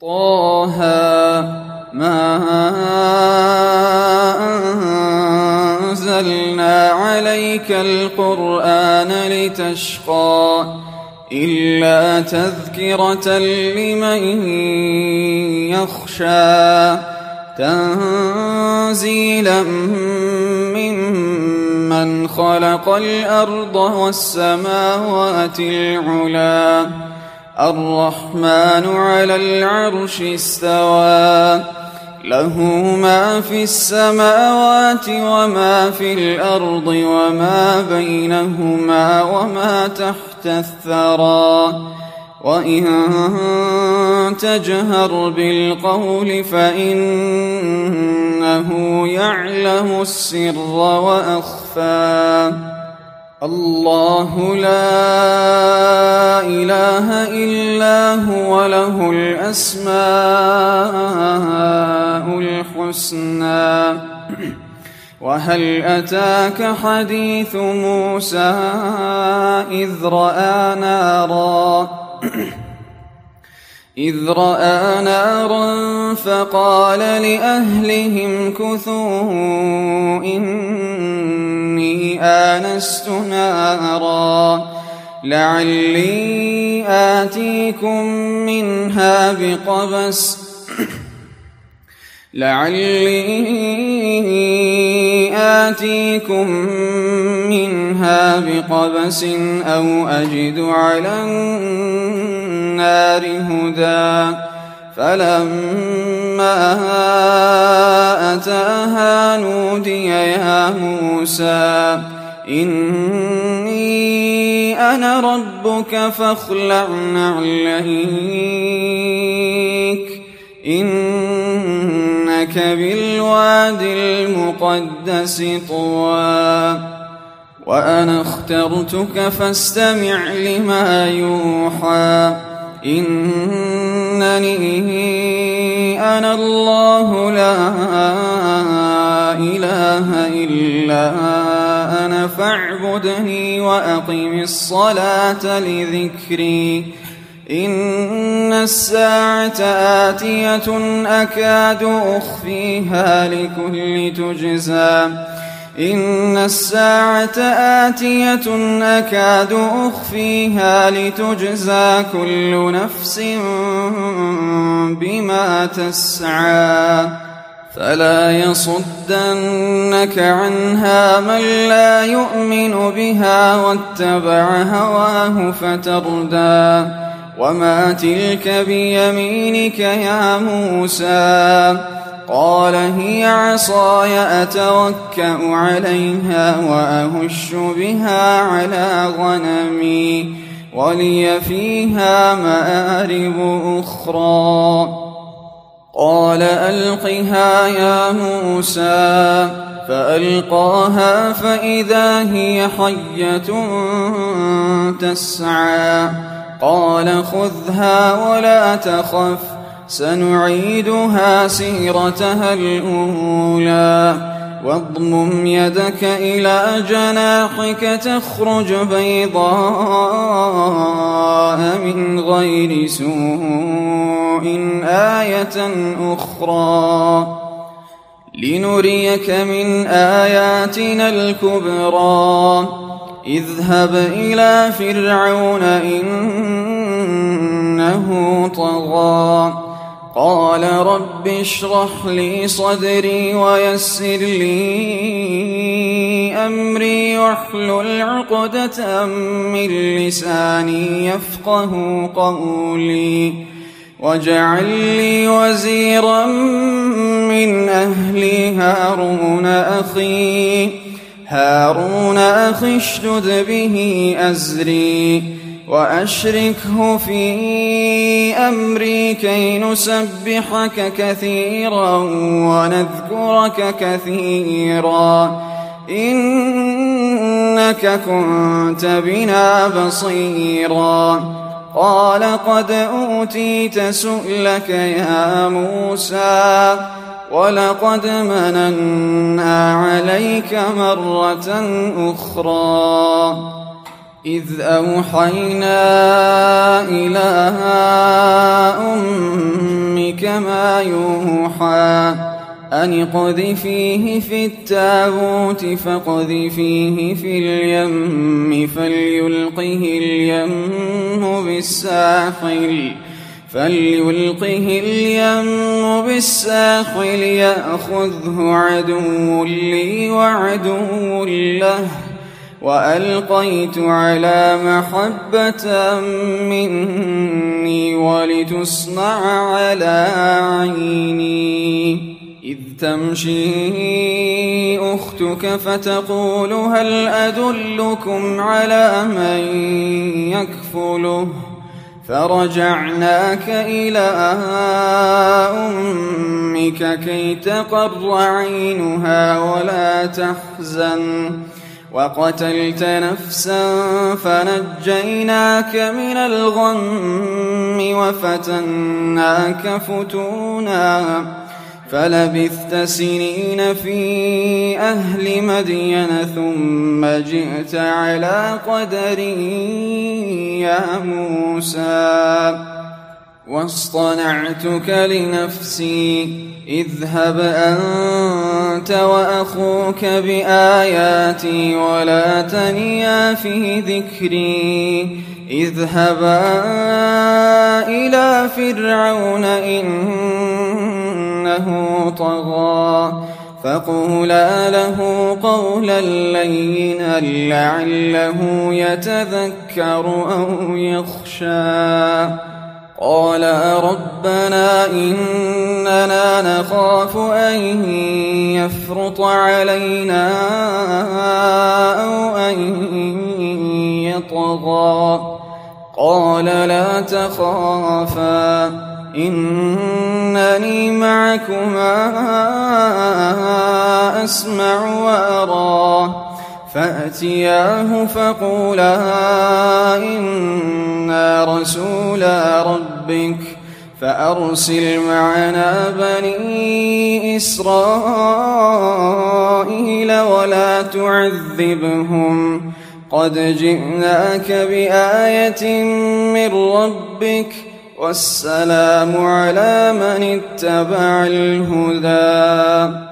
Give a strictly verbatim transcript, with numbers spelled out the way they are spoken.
طه ما أنزلنا عليك القرآن لتشقى إلا تذكرة لمن يخشى تنزيلا ممن خلق الأرض والسماوات العلى الرحمن على العرش استوى له ما في السماوات وما في الأرض وما بينهما وما تحت الثرى وإن تجهر بالقول فإنه يعلم السر وأخفى الله لا إله إلا هو له الأسماء الحسنى وهل أتاك حديث موسى إذ رأى نارا إذ رأى نارا فقال لأهلهم كثوا إني آنست نارا لعلي آتيكم منها بقبس لعلي آتيكم منها بقبس أو أجد على النار هدى فلما أتاها نودي يا موسى إني أنا ربك فاخلع نعليك إنك بالواد المقدس طوى وأنا اخترتك فاستمع لما يوحى إنني أنا الله لا إله إلا أنا فاعبدني وأقم الصلاة لذكري إن الساعة آتية أكاد أخفيها لكل تجزى إن الساعة آتية أكاد أخفيها لتجزى كل نفس بما تسعى فلا يصدنك عنها من لا يؤمن بها واتبع هواه فتردى وما تلك بيمينك يا موسى قال هي عصاي أتوكأ عليها وأهش بها على غنمي ولي فيها مآرب أخرى قال ألقها يا موسى فألقاها فإذا هي حية تسعى قال خذها ولا تخف سنعيدها سيرتها الأولى واضمم يدك إلى جناحك تخرج بيضاء من غير سوء آية أخرى لنريك من آياتنا الكبرى اذهب إلى فرعون إنه طغى قال رب اشرح لي صدري ويسر لي أمري واحلل عقدة من لساني يفقه قولي واجعل لي وزيرا من أهلي هارون أخي هارون أخي اشدد به أزري وأشركه في أمري كي نسبحك كثيرا ونذكرك كثيرا إنك كنت بنا بصيرا قال قد أوتيت سؤلك يا موسى ولقد مننا عليك مرة أخرى إذ أوحينا إلى أم كما يوحى أن اقذفيه في التابوت فاقذفيه في اليم فليلقه اليم بالساحل فليلقه اليم بالساحل يأخذه عدو لي وعدو له وألقيت على محبة مني ولتصنع على عيني إذ تمشي أختك فتقول هل أدلكم على من يكفله فرجعناك إلى أمك كي تقر عينها ولا تحزن وقتلت نفسا فنجيناك من الغم وفتناك فتونا فلبثت سنين في أهل مدين ثم جئت على قدر يا موسى واصطنعتك لنفسي اذهب أنت وأخوك بآياتي ولا تنيا في ذكري اذهبا إلى فرعون إنه طغى فقولا له قولا لينا لعله يتذكر أو يخشى قال ربنا إننا نخاف أن يفرط علينا أو أن يطغى قال لا تخافا إنني معكما أسمع وأرى فأتياه فقولا إنا رسولا ربك فأرسل معنا بني إسرائيل ولا تعذبهم قد جئناك بآية من ربك والسلام على من اتبع الهدى